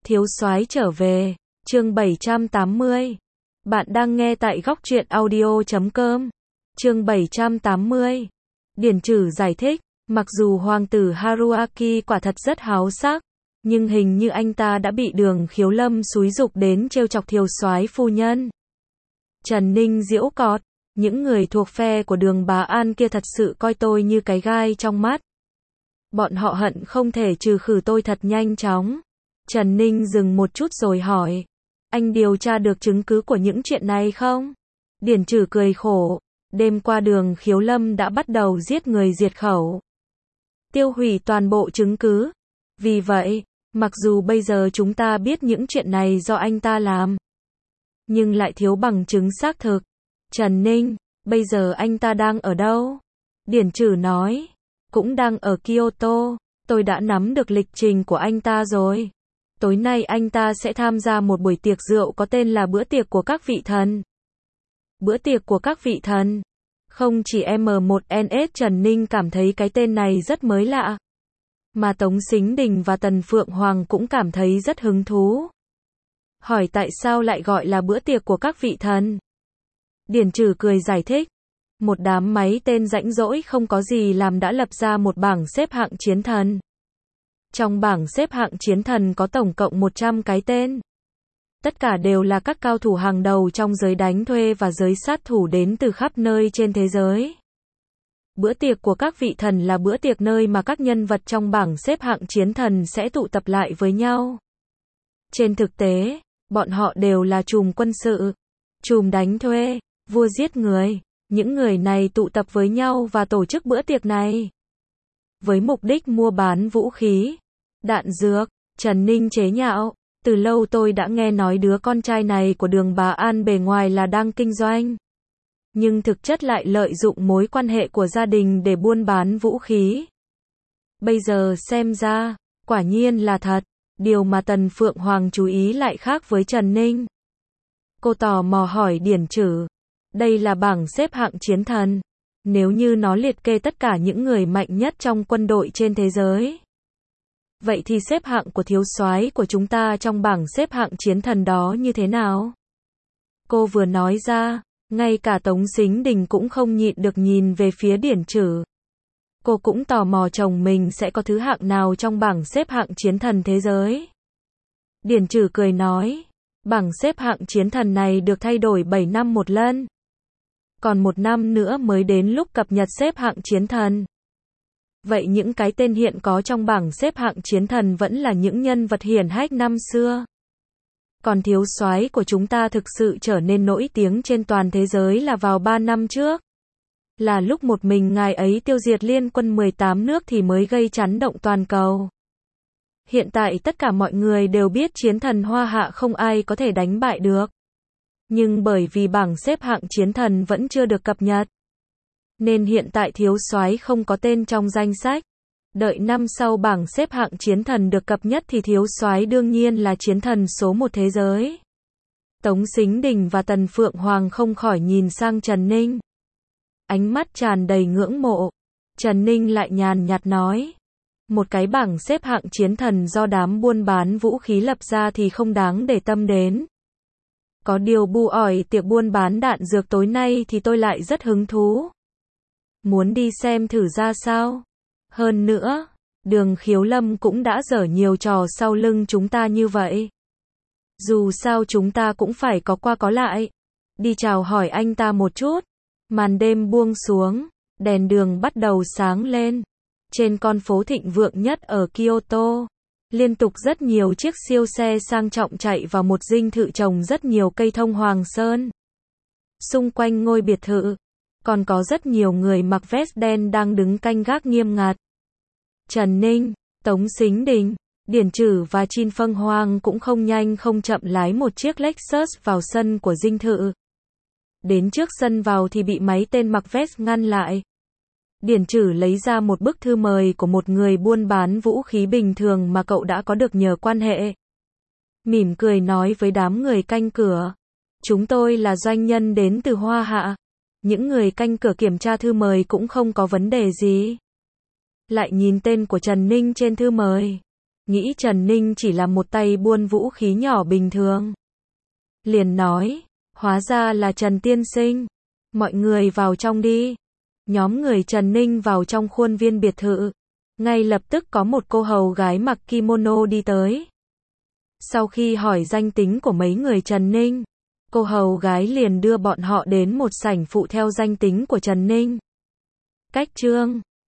Thiếu soái trở về, chương 780. Bạn đang nghe tại góc truyện audio.com. Chương 780. Điển Trử giải thích, mặc dù hoàng tử Haruaki quả thật rất háo sắc, nhưng hình như anh ta đã bị Đường Khiếu Lâm xúi giục đến trêu chọc thiếu soái phu nhân. Trần Ninh giễu cợt, những người thuộc phe của Đường Bá An kia thật sự coi tôi như cái gai trong mắt. Bọn họ hận không thể trừ khử tôi thật nhanh chóng. Trần Ninh dừng một chút rồi hỏi, anh điều tra được chứng cứ của những chuyện này không? Điển Trử cười khổ, đêm qua Đường Khiếu Lâm đã bắt đầu giết người diệt khẩu, tiêu hủy toàn bộ chứng cứ. Vì vậy, mặc dù bây giờ chúng ta biết những chuyện này do anh ta làm, nhưng lại thiếu bằng chứng xác thực. Trần Ninh, bây giờ anh ta đang ở đâu? Điển Trử nói, cũng đang ở Kyoto, tôi đã nắm được lịch trình của anh ta rồi. Tối nay anh ta sẽ tham gia một buổi tiệc rượu có tên là bữa tiệc của các vị thần. Bữa tiệc của các vị thần. Không chỉ M1NS Trần Ninh cảm thấy cái tên này rất mới lạ, mà Tống Sính Đình và Tần Phượng Hoàng cũng cảm thấy rất hứng thú. Hỏi tại sao lại gọi là bữa tiệc của các vị thần? Điển Trử cười giải thích, một đám máy tên rãnh rỗi không có gì làm đã lập ra một bảng xếp hạng chiến thần. Trong bảng xếp hạng chiến thần có tổng cộng 100 cái tên. Tất cả đều là các cao thủ hàng đầu trong giới đánh thuê và giới sát thủ đến từ khắp nơi trên thế giới. Bữa tiệc của các vị thần là bữa tiệc nơi mà các nhân vật trong bảng xếp hạng chiến thần sẽ tụ tập lại với nhau. Trên thực tế, bọn họ đều là trùm quân sự, trùm đánh thuê, vua giết người. Những người này tụ tập với nhau và tổ chức bữa tiệc này với mục đích mua bán vũ khí, đạn dược. Trần Ninh chế nhạo, từ lâu tôi đã nghe nói đứa con trai này của Đường Bá An bề ngoài là đang kinh doanh, nhưng thực chất lại lợi dụng mối quan hệ của gia đình để buôn bán vũ khí. Bây giờ xem ra, quả nhiên là thật. Điều mà Tần Phượng Hoàng chú ý lại khác với Trần Ninh. Cô tò mò hỏi Điển Trử, đây là bảng xếp hạng chiến thần. Nếu như nó liệt kê tất cả những người mạnh nhất trong quân đội trên thế giới, vậy thì xếp hạng của thiếu soái của chúng ta trong bảng xếp hạng chiến thần đó như thế nào? Cô vừa nói ra, ngay cả Tống Sính Đình cũng không nhịn được nhìn về phía Điển Trử. Cô cũng tò mò chồng mình sẽ có thứ hạng nào trong bảng xếp hạng chiến thần thế giới. Điển Trử cười nói, bảng xếp hạng chiến thần này được thay đổi 7 năm một lần. Còn 1 năm nữa mới đến lúc cập nhật xếp hạng chiến thần. Vậy những cái tên hiện có trong bảng xếp hạng chiến thần vẫn là những nhân vật hiển hách năm xưa. Còn thiếu soái của chúng ta thực sự trở nên nổi tiếng trên toàn thế giới là vào 3 năm trước. Là lúc một mình ngài ấy tiêu diệt liên quân 18 nước thì mới gây chấn động toàn cầu. Hiện tại tất cả mọi người đều biết chiến thần Hoa Hạ không ai có thể đánh bại được. Nhưng bởi vì bảng xếp hạng chiến thần vẫn chưa được cập nhật, nên hiện tại thiếu soái không có tên trong danh sách. Đợi năm sau bảng xếp hạng chiến thần được cập nhật thì thiếu soái đương nhiên là chiến thần số 1 thế giới. Tống Sính Đình và Tần Phượng Hoàng không khỏi nhìn sang Trần Ninh, ánh mắt tràn đầy ngưỡng mộ. Trần Ninh lại nhàn nhạt nói, một cái bảng xếp hạng chiến thần do đám buôn bán vũ khí lập ra thì không đáng để tâm đến. Có điều bu ỏi tiệc buôn bán đạn dược tối nay thì tôi lại rất hứng thú. Muốn đi xem thử ra sao? Hơn nữa, Đường Khiếu Lâm cũng đã dở nhiều trò sau lưng chúng ta như vậy. Dù sao chúng ta cũng phải có qua có lại. Đi chào hỏi anh ta một chút. Màn đêm buông xuống, đèn đường bắt đầu sáng lên. Trên con phố thịnh vượng nhất ở Kyoto, liên tục rất nhiều chiếc siêu xe sang trọng chạy vào một dinh thự trồng rất nhiều cây thông hoàng sơn. Xung quanh ngôi biệt thự, còn có rất nhiều người mặc vest đen đang đứng canh gác nghiêm ngặt. Trần Ninh, Tống Sính Đình, Điển Trử và Chin Pheng Hoang cũng không nhanh không chậm lái một chiếc Lexus vào sân của dinh thự. Đến trước sân vào thì bị mấy tên mặc vest ngăn lại. Điển Trử lấy ra một bức thư mời của một người buôn bán vũ khí bình thường mà cậu đã có được nhờ quan hệ. Mỉm cười nói với đám người canh cửa, chúng tôi là doanh nhân đến từ Hoa Hạ. Những người canh cửa kiểm tra thư mời cũng không có vấn đề gì. Lại nhìn tên của Trần Ninh trên thư mời. nghĩ Trần Ninh chỉ là một tay buôn vũ khí nhỏ bình thường. Liền nói, hóa ra là Trần tiên sinh. Mọi người vào trong đi. Nhóm người Trần Ninh vào trong khuôn viên biệt thự. Ngay lập tức có một cô hầu gái mặc kimono đi tới. Sau khi hỏi danh tính của mấy người Trần Ninh, cô hầu gái liền đưa bọn họ đến một sảnh phụ theo danh tính của Trần Ninh. Cách chương